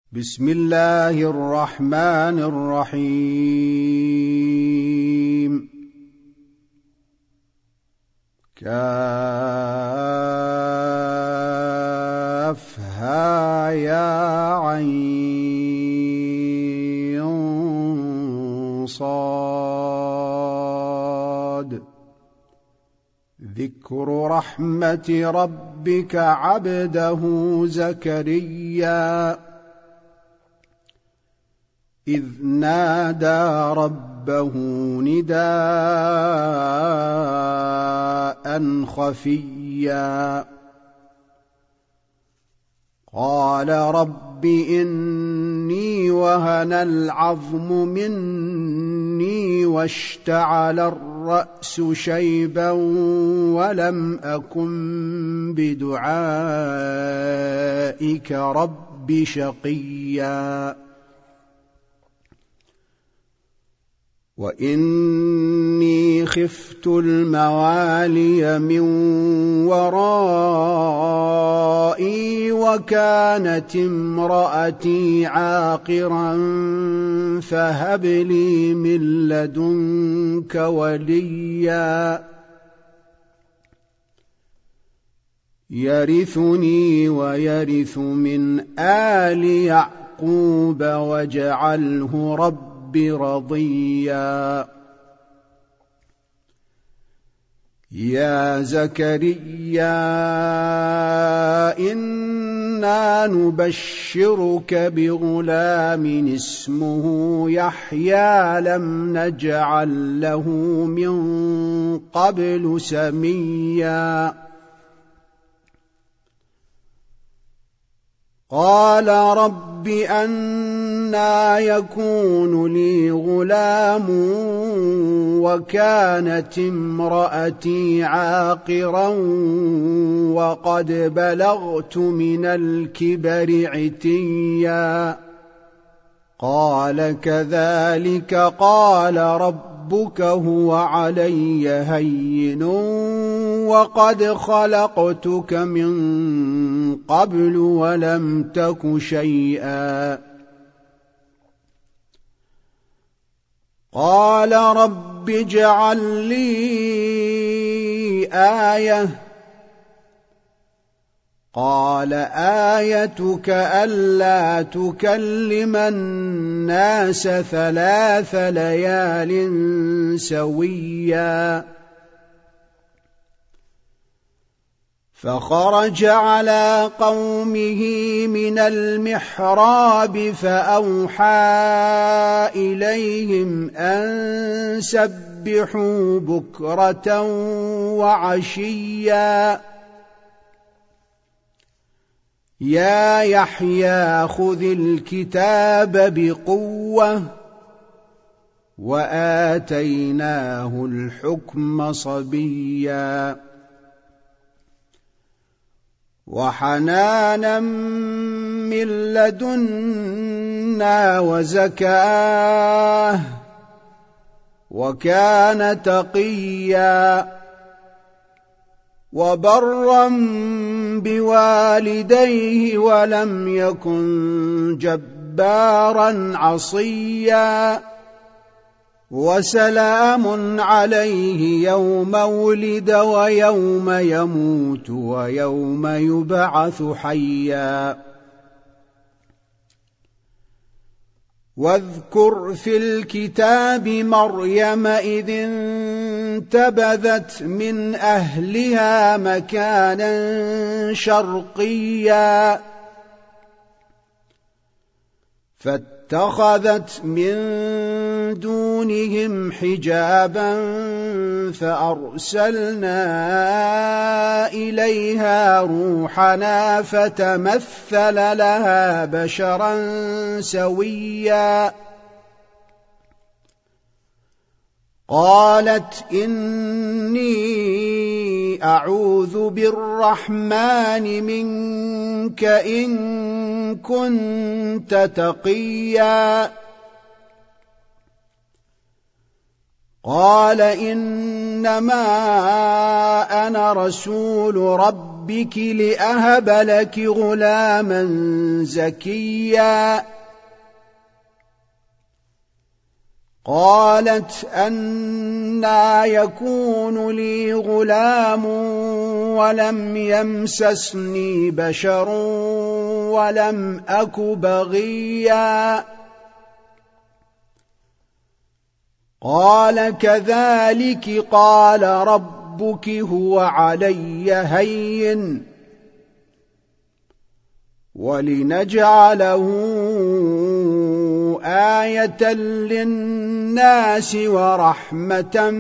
بسم الله الرحمن الرحيم. كافها يا عين صاد. ذكر رحمة ربك عبده زكريا إذ نادى ربه نداء خفيا قال رب إني وهن العظم مني واشتعل الرأس شيبا ولم أكن بدعائك رب شقيا وإني خفت الموالي من ورائي وكانت امرأتي عاقرا فهب لي من لدنك وليا يرثني ويرث من آل يعقوب واجعله رب رضيا. يا زكريا إنا نبشرك بغلام اسمه يحيى لم نجعل له من قبل سميا قال رب أنى يكون لي غلام وكانت امرأتي عاقرا وقد بلغت من الكبر عتيا قال كذلك قال ربك هو علي هين وقد خلقتك من قبل ولم تك شيئا قال رب اجعل لي آية قال آيتك ألا تكلم الناس 3 ليال سويا فخرج على قومه من المحراب فأوحى إليهم أن سبحوا بكرة وعشيا يا يحيى خذ الكتاب بقوة وآتيناه الحكم صبيا وحنانا من لدنا وزكاة وكان تقيا وبرا بوالديه ولم يكن جبارا عصيا وسلام عليه يوم ولد ويوم يموت ويوم يبعث حيا واذكر في الكتاب مريم إذ انتبذت من أهلها مكانا شرقيا فاتخذت من دونهم حجابا فأرسلنا إليها روحنا فتمثل لها بشرا سويا قالت إني أعوذ بالرحمن منك إن كنت تقيا قال إنما أنا رسول رب ربك لأهب لك غلاما زكيا قالت أنى يكون لي غلام ولم يمسسني بشر ولم أك بغيا قال كذلك قال ربك هو علي هين ولنجعله آية للناس ورحمة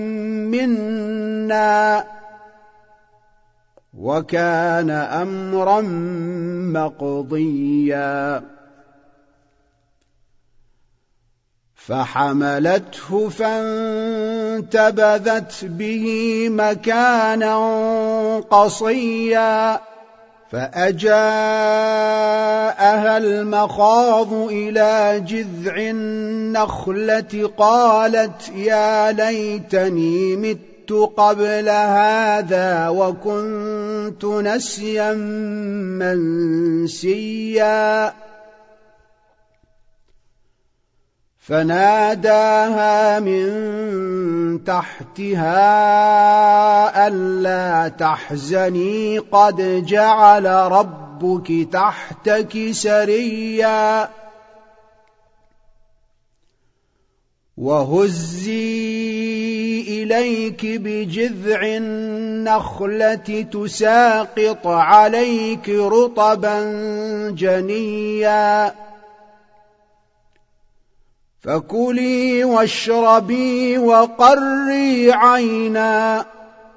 منا وكان أمرا مقضيا فحملته فانتبذت به مكانا قصيا فأجاءها المخاض إلى جذع النخلة قالت يا ليتني مت قبل هذا وكنت نسيا منسيا فناداها من تحتها ألا تحزني قد جعل ربك تحتك سريا وهزي إليك بجذع النخلة تساقط عليك رطبا جنيا فكلي واشربي وقري عينا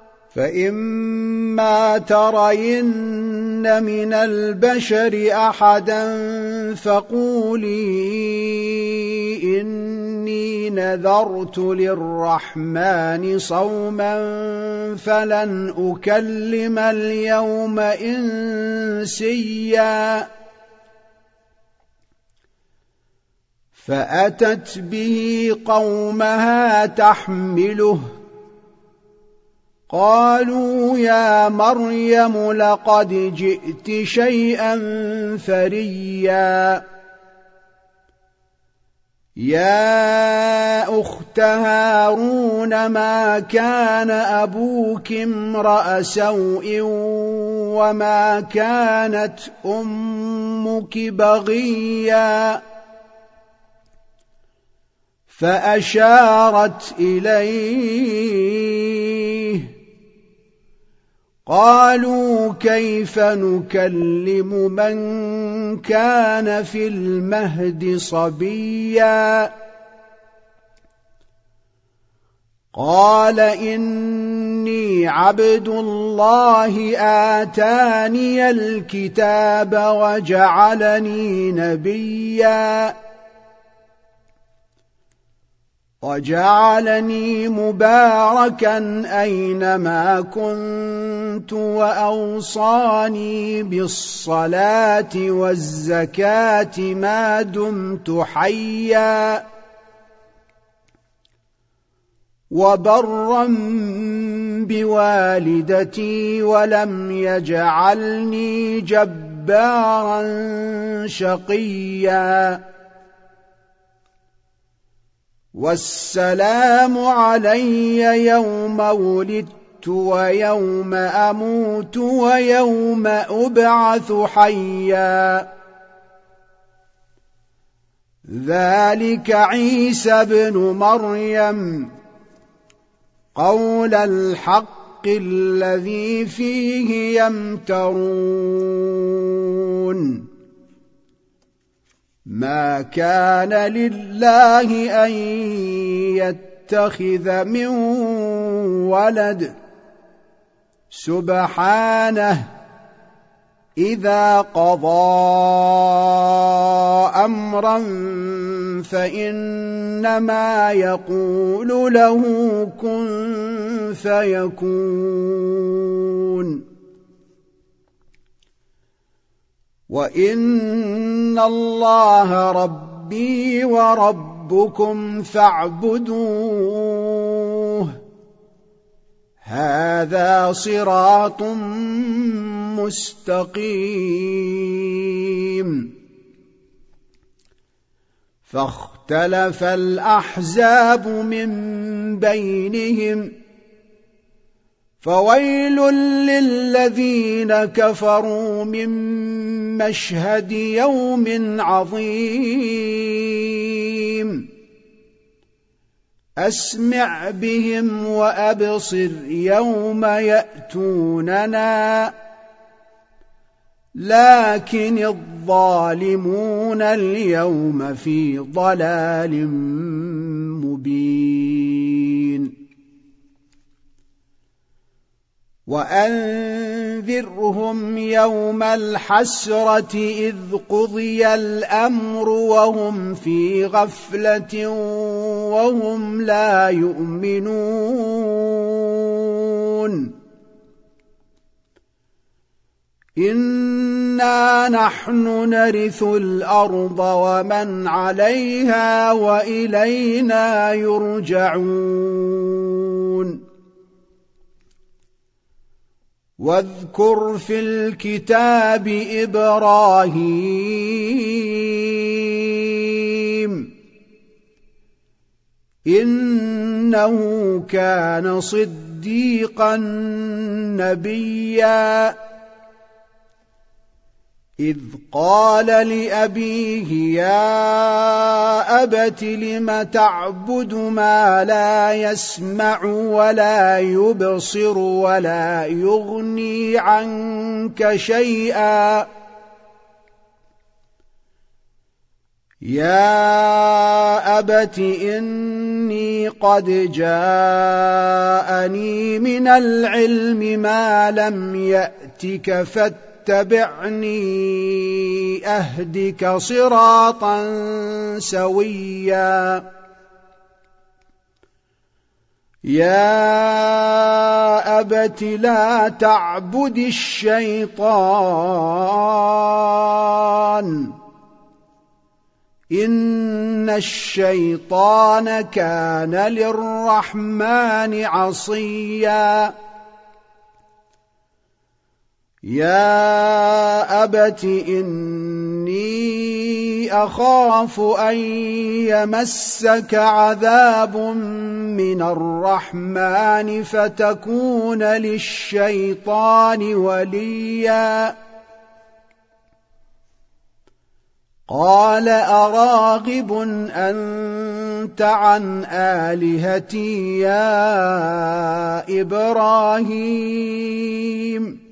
فإما ترين من البشر أحدا فقولي إني نذرت للرحمن صوما فلن أكلم اليوم إنسيا فأتت به قومها تحمله قالوا يا مريم لقد جئت شيئا فريا يا أخت هارون ما كان أبوك امرأ سوء وما كانت أمك بغيا فأشارت إليه قالوا كيف نكلم من كان في المهد صبيا قال إني عبد الله آتاني الكتاب وجعلني نبيا وجعلني مباركا أينما كنت وأوصاني بالصلاة والزكاة ما دمت حيا وبرا بوالدتي ولم يجعلني جبارا شقيا والسلام علي يوم ولدت ويوم أموت ويوم أبعث حيا ذلك عيسى بن مريم قول الحق الذي فيه يمترون ما كان لله أن يتخذ من ولد سبحانه إذا قضى أمرا فإنما يقول له كن فيكون وإن الله ربي وربكم فاعبدوه هذا صراط مستقيم. فاختلف الأحزاب من بينهم، فويل للذين كفروا من مشهد يوم عظيم. أسمع بهم وأبصر يوم يأتوننا، لكن الظالمون اليوم في ضلال مبين. وأنذرهم يوم الحسرة إذ قضي الأمر وهم في غفلة وهم لا يؤمنون. إنا نحن نرث الأرض ومن عليها وإلينا يرجعون. واذكر في الكتاب إبراهيم، إنه كان صديقا نبيا، إذ قال لأبيه يا أبت لم تعبد ما لا يسمع ولا يبصر ولا يغني عنك شيئا، يا أبت إني قد جاءني من العلم ما لم يأتك فاتبعني أهدك صراطا سويا. يا أبت لا تعبد الشيطان، إن الشيطان كان للرحمن عصيا. يا أبت إني أخاف أن يمسك عذاب من الرحمن فتكون للشيطان وليا. قال أراغب أنت عن آلهتي يا إبراهيم؟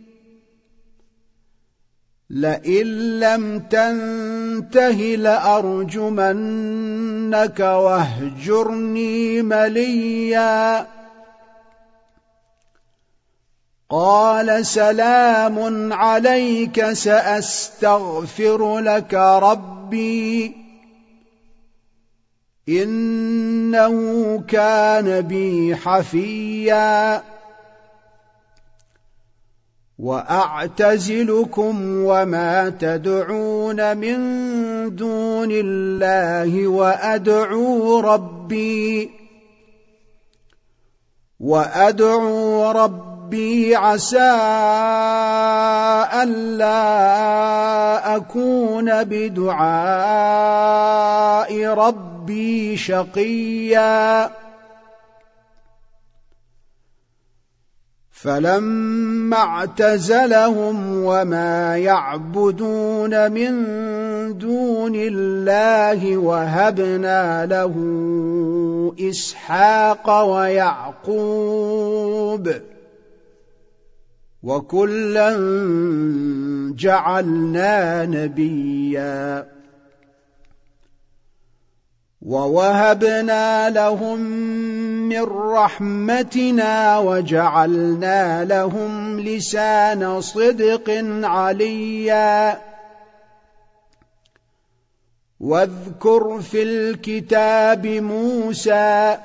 لئن لم تنته لأرجمنك واهجرني مليا. قال سلام عليك سأستغفر لك ربي إنه كان بي حفيا. وأعتزلكم وما تدعون من دون الله وأدعو ربي عسى ألا أكون بدعاء ربي شقيا. فلما اعتزلهم وما يعبدون من دون الله وهبنا له إسحاق ويعقوب وكلا جعلنا نبيا. ووهبنا لهم من رحمتنا وجعلنا لهم لسان صدق عليا. واذكر في الكتاب موسى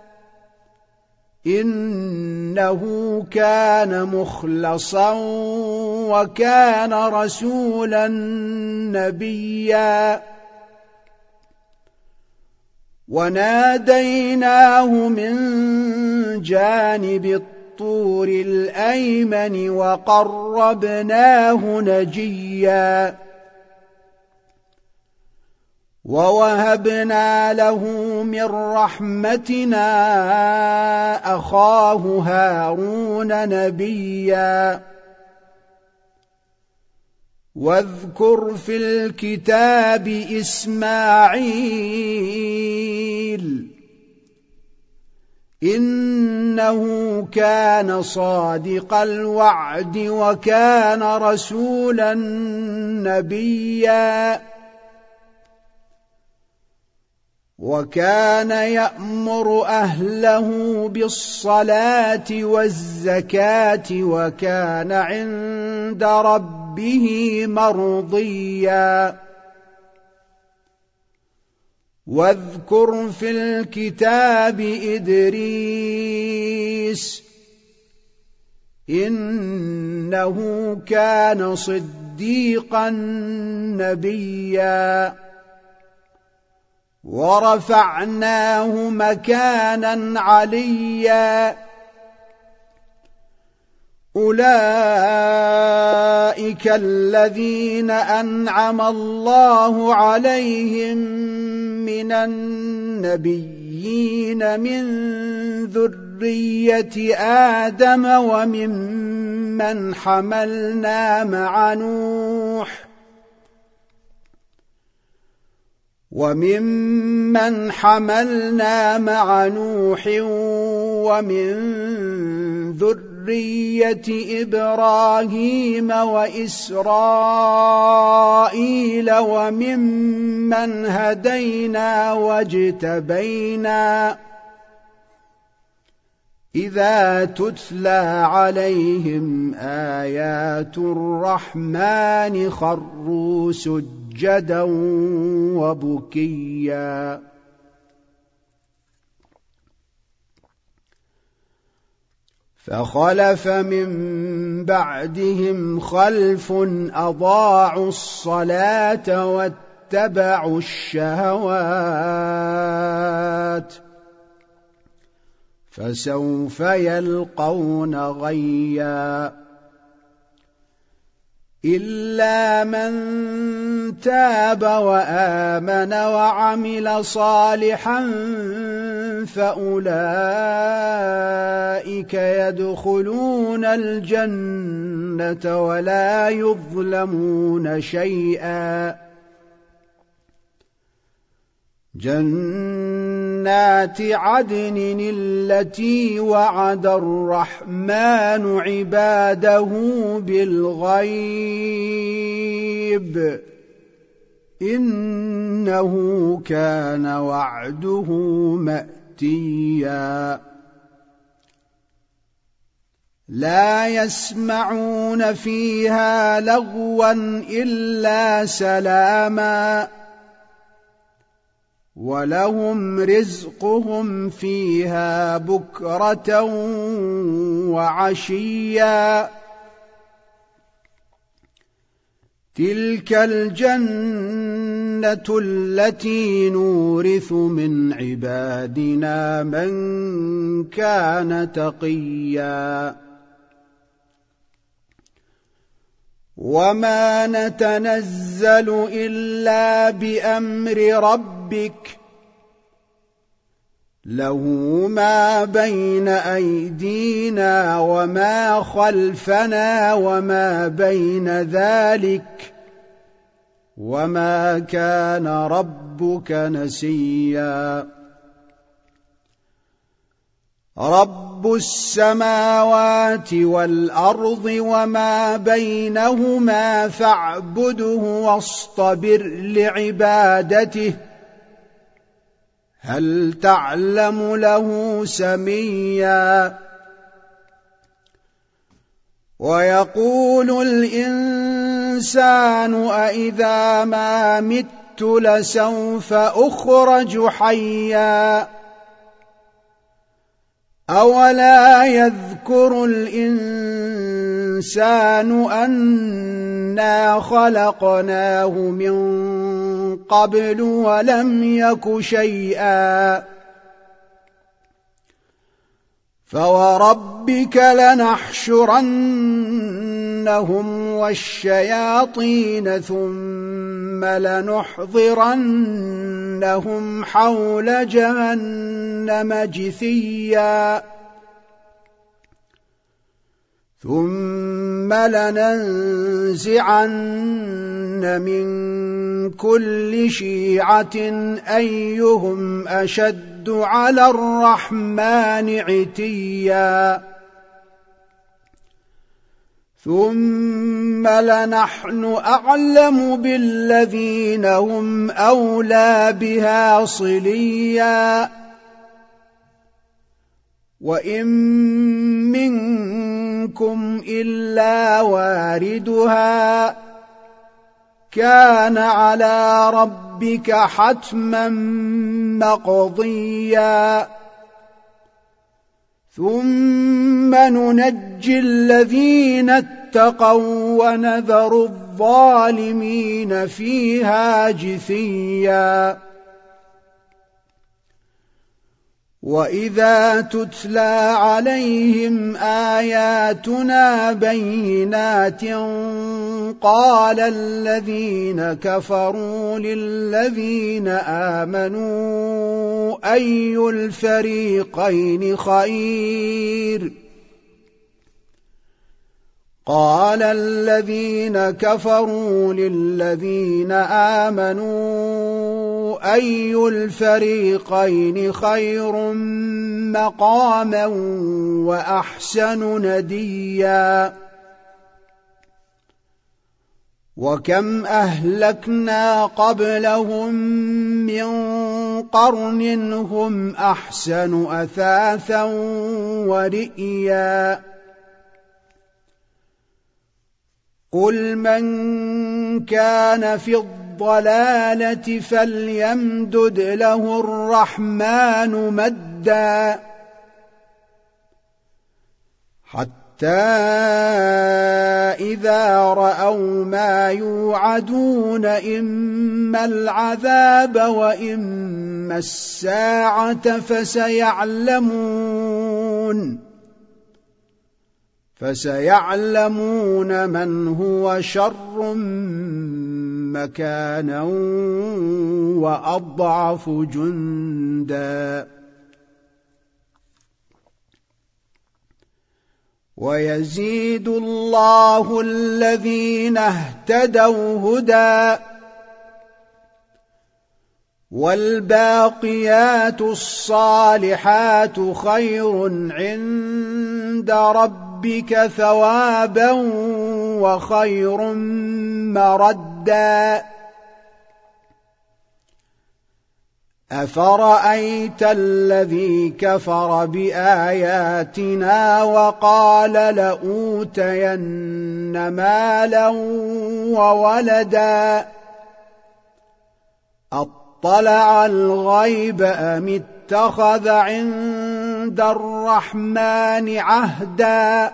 إنه كان مخلصا وكان رسولا نبيا. وناديناه من جانب الطور الأيمن وقربناه نجيا ووهبنا له من رحمتنا أخاه هارون نبيا واذكر في الكتاب إسماعيل إنه كان صادق الوعد وكان رسولا نبيا وكان يأمر أهله بالصلاة والزكاة وكان عند ربه مرضيا واذكر في الكتاب إدريس إنه كان صديقا نبيا ورفعناه مكانا عليا أولئك الذين أنعم الله عليهم من النبيين من ذرية آدم وممن حملنا مع نوح ومن ذرية إبراهيم وإسرائيل وممن هدينا واجتبينا إذا تتلى عليهم آيات الرحمن خروا سجدا وبكيا فخلف من بعدهم خلف أضاعوا الصلاة واتبعوا الشهوات فسوف يلقون غيا إلا من تاب وآمن وعمل صالحا فأولئك يدخلون الجنة ولا يظلمون شيئا جنات عدن التي وعد الرحمن عباده بالغيب إنه كان وعده مأتيا لا يسمعون فيها لغوا إلا سلاما ولهم رزقهم فيها بكرة وعشيا تلك الجنة التي نورث من عبادنا من كان تقيا وما نتنزل إلا بأمر ربك له ما بين أيدينا وما خلفنا وما بين ذلك وما كان ربك نسيا رب السماوات والأرض وما بينهما فاعبده واصطبر لعبادته هل تعلم له سميا ويقول الإنسان أإذا ما مت لسوف أخرج حيا أولا يذكر الإنسان أنا خلقناه من قبل ولم يك شيئا فوربك لنحشرنهم والشياطين ثم لنحضرنهم حول جهنم جثيا ثم لننزعن من كل شيعة أيهم أشد على الرحمن عتيا ثم لنحن أعلم بالذين هم أولى بها صليا وإن منكم إلا واردها كان على ربك حتما مقضيا ثم ننجي الذين اتقوا ونذر الظالمين فيها جثيا وإذا تتلى عليهم آياتنا بينات قال الذين كفروا للذين آمنوا أي الفريقين خير قال الذين كفروا للذين آمنوا أي الفريقين خير مقاما وأحسن نديا وكم أهلكنا قبلهم من قرن هم أحسن أثاثا ورئيا قل من كان في الضلالة فليمدد له الرحمن مدا حتى إذا رأوا ما يوعدون إما العذاب وإما الساعة فسيعلمون من هو شر مكانا وأضعف جندا ويزيد الله الذين اهتدوا هدى والباقيات الصالحات خير عند ربك ثوابا وخير مردا أفرأيت الذي كفر بآياتنا وقال لأوتين مالا وولدا أطلع الغيب أم اتخذ عند الرحمن عهدا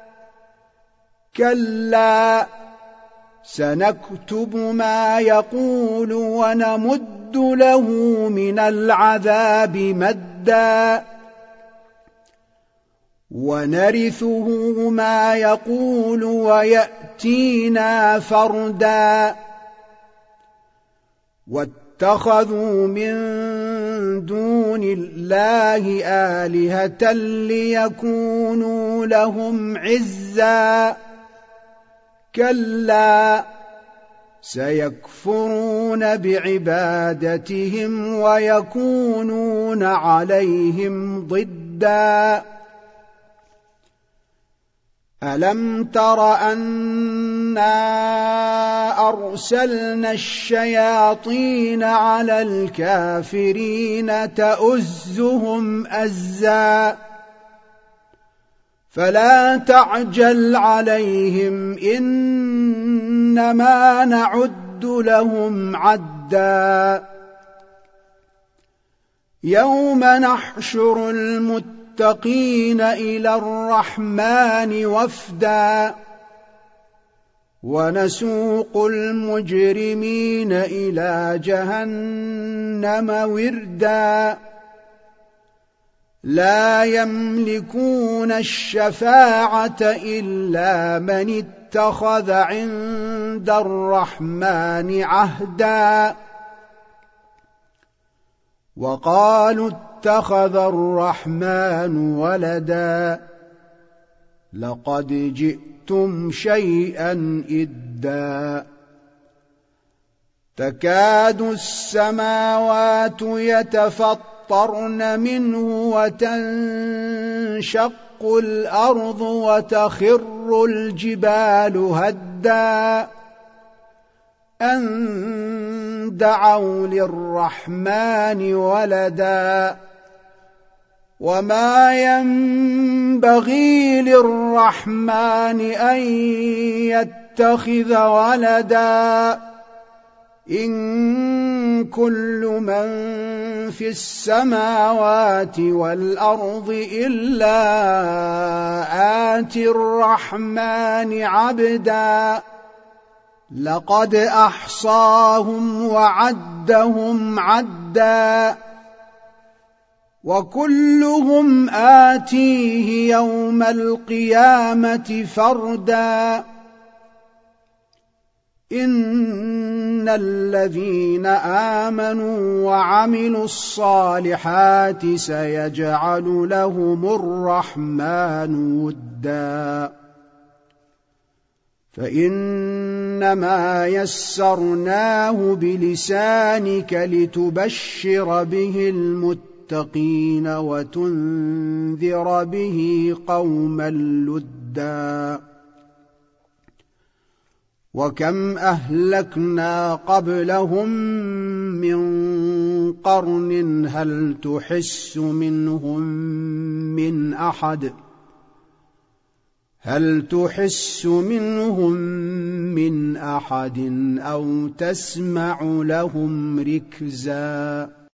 كلا سنكتب ما يقول ونمد له من العذاب مدا ونرثه ما يقول ويأتينا فردا واتخذوا من دون الله آلهة ليكونوا لهم عزا كلا سيكفرون بعبادتهم ويكونون عليهم ضدا ألم تر أنا أرسلنا الشياطين على الكافرين تؤزهم أزا فلا تعجل عليهم إنما نعد لهم عدا يوم نحشر المتقين إلى الرحمن وفدا ونسوق المجرمين إلى جهنم وردا لا يملكون الشفاعة إلا من اتخذ عند الرحمن عهدا وقالوا اتخذ الرحمن ولدا لقد جئتم شيئا إدا تكاد السماوات يتفطرن منه وتنشق الأرض وتخر الجبال هدا أن دعوا للرحمن ولدا وما ينبغي للرحمن أن يتخذ ولدا إن كل من في السماوات والأرض إلا آتي الرحمن عبدا لقد أحصاهم وعدهم عدا وكلهم آتيه يوم القيامة فردا إن الذين آمنوا وعملوا الصالحات سيجعل لهم الرحمن ودا فإنما يسرناه بلسانك لتبشر به المتقين وتنذر به قوما لدا وكم أهلكنا قبلهم من قرن هل تحس منهم من أحد أو تسمع لهم ركزا